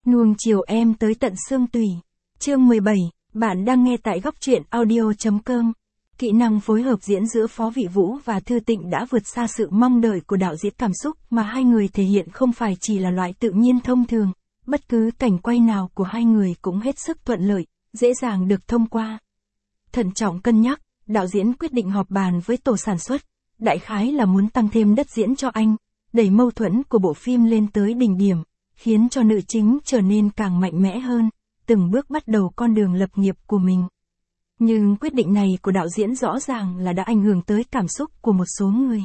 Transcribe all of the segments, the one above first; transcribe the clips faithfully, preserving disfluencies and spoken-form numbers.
Nuông chiều em tới tận xương tủy. Chương mười bảy, bạn đang nghe tại góc truyện audio.com. Kỹ năng phối hợp diễn giữa Phó Vị Vũ và Thư Tịnh đã vượt xa sự mong đợi của đạo diễn. Cảm xúc mà hai người thể hiện không phải chỉ là loại tự nhiên thông thường, bất cứ cảnh quay nào của hai người cũng hết sức thuận lợi, dễ dàng được thông qua. Thận trọng cân nhắc, đạo diễn quyết định họp bàn với tổ sản xuất, đại khái là muốn tăng thêm đất diễn cho anh, đẩy mâu thuẫn của bộ phim lên tới đỉnh điểm, khiến cho nữ chính trở nên càng mạnh mẽ hơn, từng bước bắt đầu con đường lập nghiệp của mình. Nhưng quyết định này của đạo diễn rõ ràng là đã ảnh hưởng tới cảm xúc của một số người.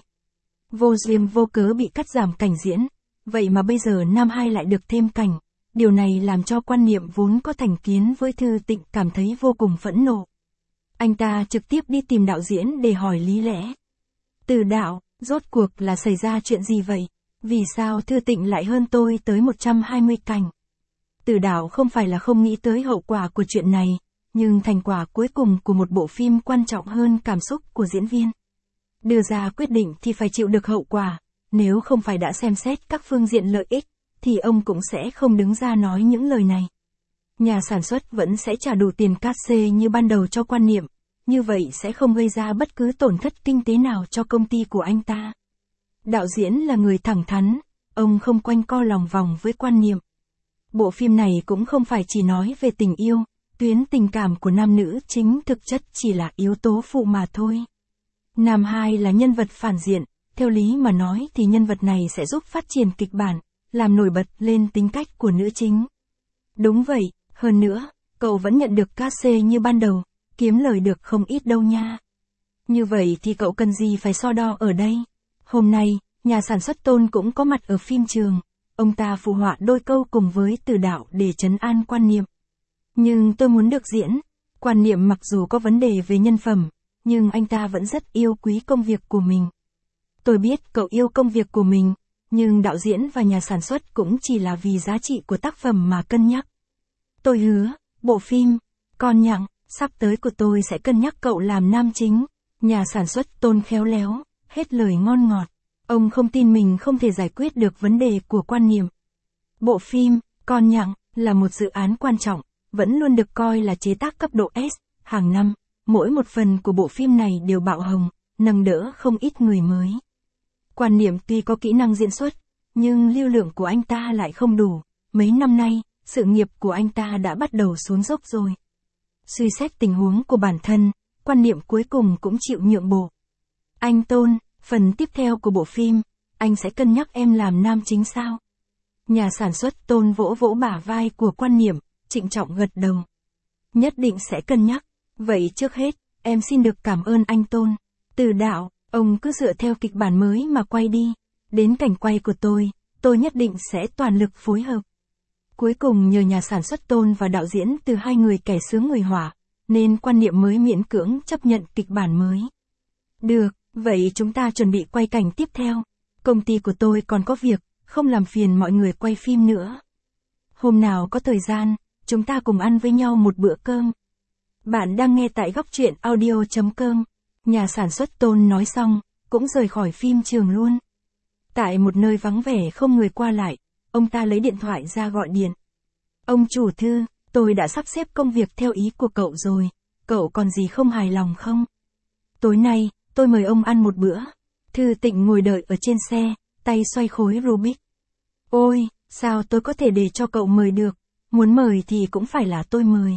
Vô duyên vô cớ bị cắt giảm cảnh diễn, vậy mà bây giờ nam hai lại được thêm cảnh, điều này làm cho quan niệm vốn có thành kiến với Thư Tịnh cảm thấy vô cùng phẫn nộ. Anh ta trực tiếp đi tìm đạo diễn để hỏi lý lẽ. Từ đạo, rốt cuộc là xảy ra chuyện gì vậy? Vì sao Thư Tịnh lại hơn tôi tới một trăm hai mươi cảnh? Từ đạo không phải là không nghĩ tới hậu quả của chuyện này, nhưng thành quả cuối cùng của một bộ phim quan trọng hơn cảm xúc của diễn viên. Đưa ra quyết định thì phải chịu được hậu quả, nếu không phải đã xem xét các phương diện lợi ích, thì ông cũng sẽ không đứng ra nói những lời này. Nhà sản xuất vẫn sẽ trả đủ tiền cát xê như ban đầu cho quan niệm, như vậy sẽ không gây ra bất cứ tổn thất kinh tế nào cho công ty của anh ta. Đạo diễn là người thẳng thắn, ông không quanh co lòng vòng với quan niệm. Bộ phim này cũng không phải chỉ nói về tình yêu, tuyến tình cảm của nam nữ chính thực chất chỉ là yếu tố phụ mà thôi. Nam hai là nhân vật phản diện, theo lý mà nói thì nhân vật này sẽ giúp phát triển kịch bản, làm nổi bật lên tính cách của nữ chính. Đúng vậy, hơn nữa, cậu vẫn nhận được cát xê như ban đầu, kiếm lời được không ít đâu nha. Như vậy thì cậu cần gì phải so đo ở đây? Hôm nay, nhà sản xuất Tôn cũng có mặt ở phim trường, ông ta phụ họa đôi câu cùng với Từ đạo để trấn an quan niệm. Nhưng tôi muốn được diễn, quan niệm mặc dù có vấn đề về nhân phẩm, nhưng anh ta vẫn rất yêu quý công việc của mình. Tôi biết cậu yêu công việc của mình, nhưng đạo diễn và nhà sản xuất cũng chỉ là vì giá trị của tác phẩm mà cân nhắc. Tôi hứa, bộ phim, Con Nhặng, sắp tới của tôi sẽ cân nhắc cậu làm nam chính. Nhà sản xuất Tôn khéo léo, hết lời ngon ngọt. Ông không tin mình không thể giải quyết được vấn đề của quan niệm. Bộ phim, Con Nhặng, là một dự án quan trọng, vẫn luôn được coi là chế tác cấp độ S. Hàng năm, mỗi một phần của bộ phim này đều bạo hồng, nâng đỡ không ít người mới. Quan niệm tuy có kỹ năng diễn xuất, nhưng lưu lượng của anh ta lại không đủ. Mấy năm nay, sự nghiệp của anh ta đã bắt đầu xuống dốc rồi. Suy xét tình huống của bản thân, quan niệm cuối cùng cũng chịu nhượng bộ. Anh Tôn, phần tiếp theo của bộ phim, anh sẽ cân nhắc em làm nam chính sao? Nhà sản xuất Tôn vỗ vỗ bả vai của quan niệm, trịnh trọng gật đầu. Nhất định sẽ cân nhắc. Vậy trước hết, em xin được cảm ơn anh Tôn. Từ đạo, ông cứ dựa theo kịch bản mới mà quay đi. Đến cảnh quay của tôi, tôi nhất định sẽ toàn lực phối hợp. Cuối cùng nhờ nhà sản xuất Tôn và đạo diễn từ hai người kẻ sướng người hỏa, nên quan niệm mới miễn cưỡng chấp nhận kịch bản mới. Được, vậy chúng ta chuẩn bị quay cảnh tiếp theo. Công ty của tôi còn có việc, không làm phiền mọi người quay phim nữa. Hôm nào có thời gian, chúng ta cùng ăn với nhau một bữa cơm. Bạn đang nghe tại góc truyện audio.com. Nhà sản xuất Tôn nói xong, cũng rời khỏi phim trường luôn. Tại một nơi vắng vẻ không người qua lại, ông ta lấy điện thoại ra gọi điện. Ông chủ Thư, tôi đã sắp xếp công việc theo ý của cậu rồi, cậu còn gì không hài lòng không? Tối nay, tôi mời ông ăn một bữa. Thư Tịnh ngồi đợi ở trên xe, tay xoay khối Rubik. Ôi, sao tôi có thể để cho cậu mời được, muốn mời thì cũng phải là tôi mời.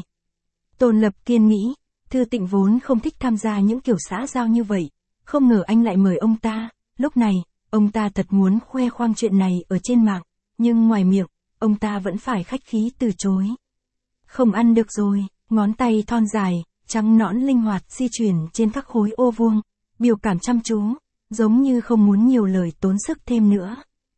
Tôn Lập Kiên nghĩ, Thư Tịnh vốn không thích tham gia những kiểu xã giao như vậy, không ngờ anh lại mời ông ta. Lúc này, ông ta thật muốn khoe khoang chuyện này ở trên mạng, nhưng ngoài miệng, ông ta vẫn phải khách khí từ chối. Không ăn được rồi, ngón tay thon dài, trắng nõn linh hoạt di chuyển trên các khối ô vuông, biểu cảm chăm chú, giống như không muốn nhiều lời tốn sức thêm nữa.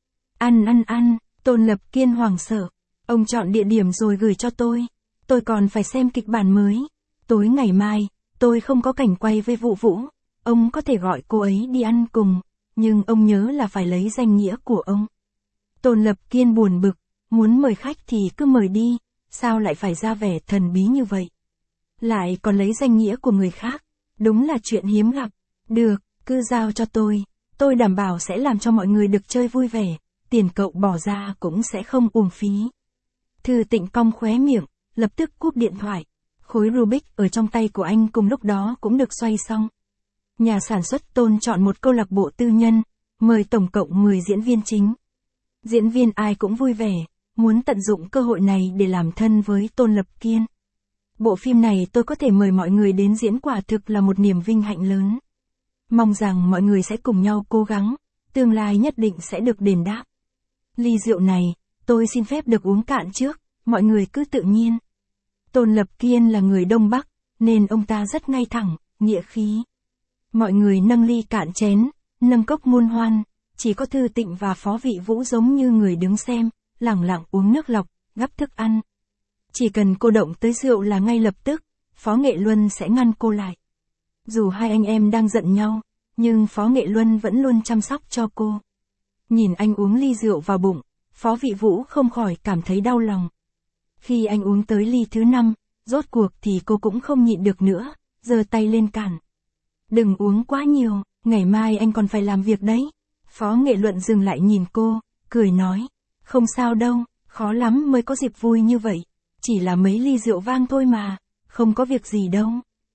Ăn ăn ăn, Tôn Lập Kiên hoảng sợ, ông chọn địa điểm rồi gửi cho tôi, tôi còn phải xem kịch bản mới. Tối ngày mai, tôi không có cảnh quay với Vũ Vũ, ông có thể gọi cô ấy đi ăn cùng, nhưng ông nhớ là phải lấy danh nghĩa của ông. Tôn Lập Kiên buồn bực, muốn mời khách thì cứ mời đi, sao lại phải ra vẻ thần bí như vậy? Lại còn lấy danh nghĩa của người khác, đúng là chuyện hiếm gặp. Được, cứ giao cho tôi, tôi đảm bảo sẽ làm cho mọi người được chơi vui vẻ, tiền cậu bỏ ra cũng sẽ không uổng phí. Thư Tịnh cong khóe miệng, lập tức cúp điện thoại. Khối Rubik ở trong tay của anh cùng lúc đó cũng được xoay xong. Nhà sản xuất Tôn chọn một câu lạc bộ tư nhân, mời tổng cộng mười diễn viên chính. Diễn viên ai cũng vui vẻ, muốn tận dụng cơ hội này để làm thân với Tôn Lập Kiên. Bộ phim này tôi có thể mời mọi người đến diễn quả thực là một niềm vinh hạnh lớn. Mong rằng mọi người sẽ cùng nhau cố gắng, tương lai nhất định sẽ được đền đáp. Ly rượu này, tôi xin phép được uống cạn trước, mọi người cứ tự nhiên. Tôn Lập Kiên là người Đông Bắc, nên ông ta rất ngay thẳng, nghĩa khí. Mọi người nâng ly cạn chén, nâng cốc muôn hoan, chỉ có Thư Tịnh và Phó Vị Vũ giống như người đứng xem, lẳng lặng uống nước lọc, gắp thức ăn. Chỉ cần cô động tới rượu là ngay lập tức, Phó Nghệ Luân sẽ ngăn cô lại. Dù hai anh em đang giận nhau, nhưng Phó Nghệ Luân vẫn luôn chăm sóc cho cô. Nhìn anh uống ly rượu vào bụng, Phó Vị Vũ không khỏi cảm thấy đau lòng. Khi anh uống tới ly thứ năm, rốt cuộc thì cô cũng không nhịn được nữa, giơ tay lên cản. Đừng uống quá nhiều, ngày mai anh còn phải làm việc đấy. Phó Nghệ Luận dừng lại nhìn cô, cười nói. Không sao đâu, khó lắm mới có dịp vui như vậy. Chỉ là mấy ly rượu vang thôi mà, không có việc gì đâu.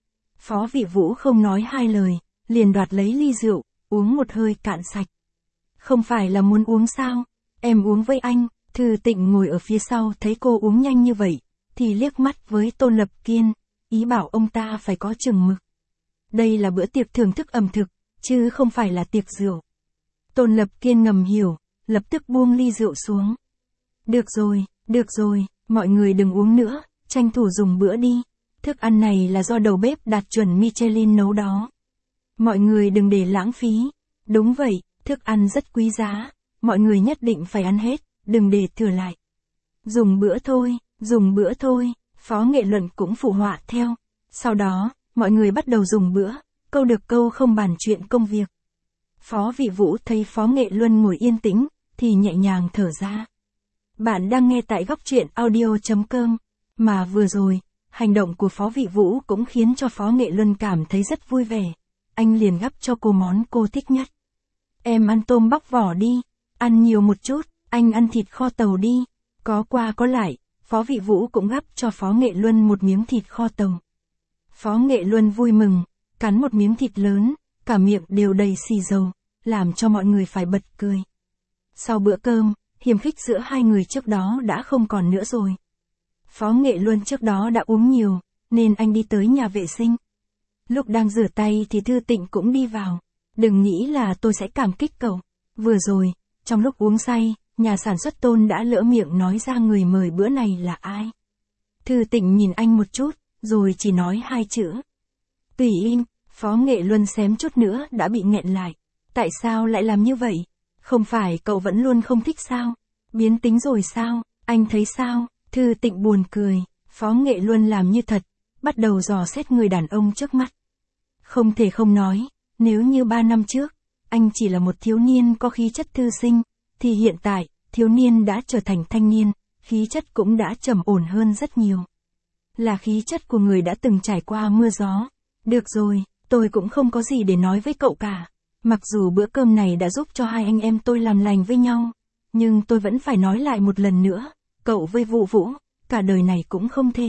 Phó Vị Vũ không nói hai lời, liền đoạt lấy ly rượu, uống một hơi cạn sạch. Không phải là muốn uống sao, em uống với anh. Thư Tịnh ngồi ở phía sau thấy cô uống nhanh như vậy, thì liếc mắt với Tôn Lập Kiên, ý bảo ông ta phải có chừng mực. Đây là bữa tiệc thưởng thức ẩm thực, chứ không phải là tiệc rượu. Tôn Lập Kiên ngầm hiểu, lập tức buông ly rượu xuống. Được rồi, được rồi, mọi người đừng uống nữa, tranh thủ dùng bữa đi. Thức ăn này là do đầu bếp đạt chuẩn Michelin nấu đó. Mọi người đừng để lãng phí. Đúng vậy, thức ăn rất quý giá, mọi người nhất định phải ăn hết, đừng để thừa lại. Dùng bữa thôi, dùng bữa thôi, Phó Nghệ Luận cũng phụ họa theo. Sau đó, mọi người bắt đầu dùng bữa, câu được câu không bàn chuyện công việc. Phó Vị Vũ thấy Phó Nghệ Luân ngồi yên tĩnh, thì nhẹ nhàng thở ra. Bạn đang nghe tại góc truyện audio chấm com. Mà vừa rồi, hành động của Phó Vị Vũ cũng khiến cho Phó Nghệ Luân cảm thấy rất vui vẻ. Anh liền gắp cho cô món cô thích nhất. Em ăn tôm bóc vỏ đi, ăn nhiều một chút, anh ăn thịt kho tàu đi. Có qua có lại, Phó Vị Vũ cũng gắp cho Phó Nghệ Luân một miếng thịt kho tàu. Phó Nghệ Luân vui mừng, cắn một miếng thịt lớn, cả miệng đều đầy xì dầu, làm cho mọi người phải bật cười. Sau bữa cơm, hiềm khích giữa hai người trước đó đã không còn nữa rồi. Phó Nghệ Luân trước đó đã uống nhiều, nên anh đi tới nhà vệ sinh. Lúc đang rửa tay thì Thư Tịnh cũng đi vào. Đừng nghĩ là tôi sẽ cảm kích cậu. Vừa rồi, trong lúc uống say, nhà sản xuất Tôn đã lỡ miệng nói ra người mời bữa này là ai. Thư Tịnh nhìn anh một chút, rồi chỉ nói hai chữ. Tùy im. Phó Nghệ Luân xém chút nữa đã bị nghẹn lại. Tại sao lại làm như vậy? Không phải cậu vẫn luôn không thích sao? Biến tính rồi sao? Anh thấy sao? Thư Tịnh buồn cười. Phó Nghệ Luân làm như thật, bắt đầu dò xét người đàn ông trước mắt. Không thể không nói, nếu như ba năm trước, anh chỉ là một thiếu niên có khí chất thư sinh, thì hiện tại, thiếu niên đã trở thành thanh niên, khí chất cũng đã trầm ổn hơn rất nhiều. Là khí chất của người đã từng trải qua mưa gió. Được rồi, tôi cũng không có gì để nói với cậu cả. Mặc dù bữa cơm này đã giúp cho hai anh em tôi làm lành với nhau, nhưng tôi vẫn phải nói lại một lần nữa, cậu với Vũ Vũ, cả đời này cũng không thể.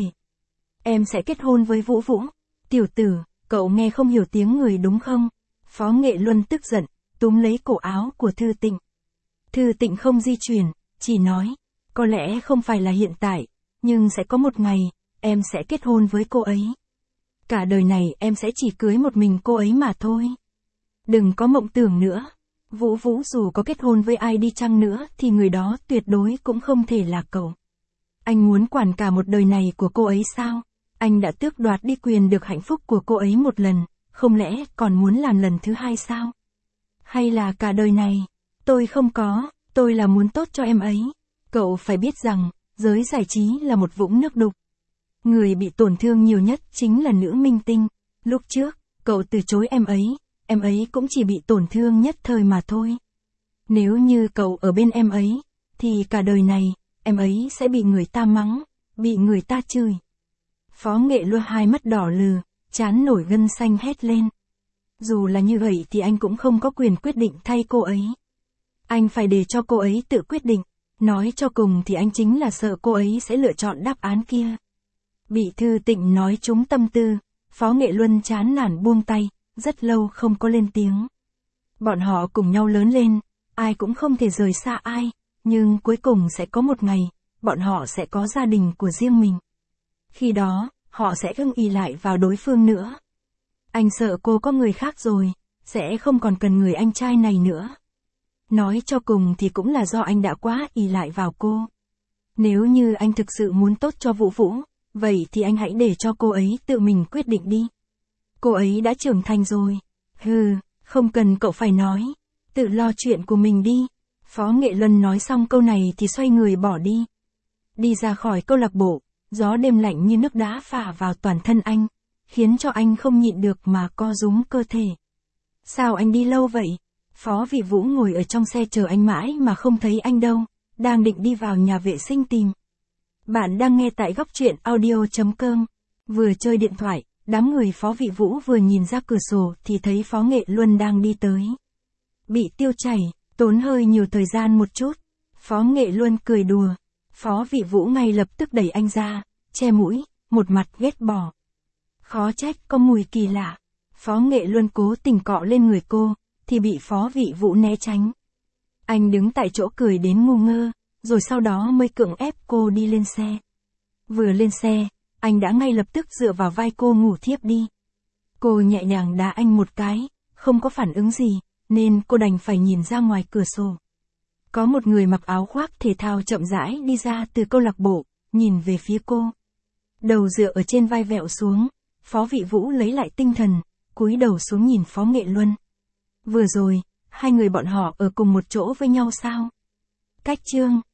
Em sẽ kết hôn với Vũ Vũ. Tiểu tử, cậu nghe không hiểu tiếng người đúng không? Phó Nghệ Luân tức giận, túm lấy cổ áo của Thư Tịnh. Thư Tịnh không di chuyển, chỉ nói, có lẽ không phải là hiện tại, nhưng sẽ có một ngày, em sẽ kết hôn với cô ấy. Cả đời này em sẽ chỉ cưới một mình cô ấy mà thôi. Đừng có mộng tưởng nữa. Vũ Vũ dù có kết hôn với ai đi chăng nữa thì người đó tuyệt đối cũng không thể là cậu. Anh muốn quản cả một đời này của cô ấy sao? Anh đã tước đoạt đi quyền được hạnh phúc của cô ấy một lần, không lẽ còn muốn làm lần thứ hai sao? Hay là cả đời này? Tôi không có, tôi là muốn tốt cho em ấy. Cậu phải biết rằng, giới giải trí là một vũng nước đục. Người bị tổn thương nhiều nhất chính là nữ minh tinh. Lúc trước, cậu từ chối em ấy, em ấy cũng chỉ bị tổn thương nhất thời mà thôi. Nếu như cậu ở bên em ấy, thì cả đời này, em ấy sẽ bị người ta mắng, bị người ta chửi. Phó Nghệ Luân hai mắt đỏ lừ, trán nổi gân xanh hét lên. Dù là như vậy thì anh cũng không có quyền quyết định thay cô ấy. Anh phải để cho cô ấy tự quyết định. Nói cho cùng thì anh chính là sợ cô ấy sẽ lựa chọn đáp án kia. Bị Thư Tịnh nói trúng tâm tư, Phó Nghệ Luân chán nản buông tay, rất lâu không có lên tiếng. Bọn họ cùng nhau lớn lên, ai cũng không thể rời xa ai, nhưng cuối cùng sẽ có một ngày, bọn họ sẽ có gia đình của riêng mình. Khi đó, họ sẽ không ỷ lại vào đối phương nữa. Anh sợ cô có người khác rồi, sẽ không còn cần người anh trai này nữa. Nói cho cùng thì cũng là do anh đã quá ỷ lại vào cô. Nếu như anh thực sự muốn tốt cho Vũ Vũ, vậy thì anh hãy để cho cô ấy tự mình quyết định đi. Cô ấy đã trưởng thành rồi. Hừ, không cần cậu phải nói. Tự lo chuyện của mình đi. Phó Nghệ Luân nói xong câu này thì xoay người bỏ đi. Đi ra khỏi câu lạc bộ, gió đêm lạnh như nước đá phả vào toàn thân anh, khiến cho anh không nhịn được mà co rúm cơ thể. Sao anh đi lâu vậy? Phó Vị Vũ ngồi ở trong xe chờ anh mãi mà không thấy anh đâu, đang định đi vào nhà vệ sinh tìm. Bạn đang nghe tại góc truyện audio chấm com. Vừa chơi điện thoại, đám người Phó Vị Vũ vừa nhìn ra cửa sổ thì thấy Phó Nghệ Luân đang đi tới. Bị tiêu chảy, tốn hơi nhiều thời gian một chút. Phó Nghệ Luân cười đùa. Phó Vị Vũ ngay lập tức đẩy anh ra, che mũi, một mặt ghét bỏ. Khó trách có mùi kỳ lạ. Phó Nghệ Luân cố tình cọ lên người cô, thì bị Phó Vị Vũ né tránh. Anh đứng tại chỗ cười đến ngu ngơ, rồi sau đó mới cưỡng ép cô đi lên xe. Vừa lên xe, anh đã ngay lập tức dựa vào vai cô ngủ thiếp đi. Cô nhẹ nhàng đá anh một cái, không có phản ứng gì, nên cô đành phải nhìn ra ngoài cửa sổ. Có một người mặc áo khoác thể thao chậm rãi đi ra từ câu lạc bộ, nhìn về phía cô. Đầu dựa ở trên vai vẹo xuống, Phó Vị Vũ lấy lại tinh thần, cúi đầu xuống nhìn Phó Nghệ Luân. Vừa rồi, hai người bọn họ ở cùng một chỗ với nhau sao? Cách chương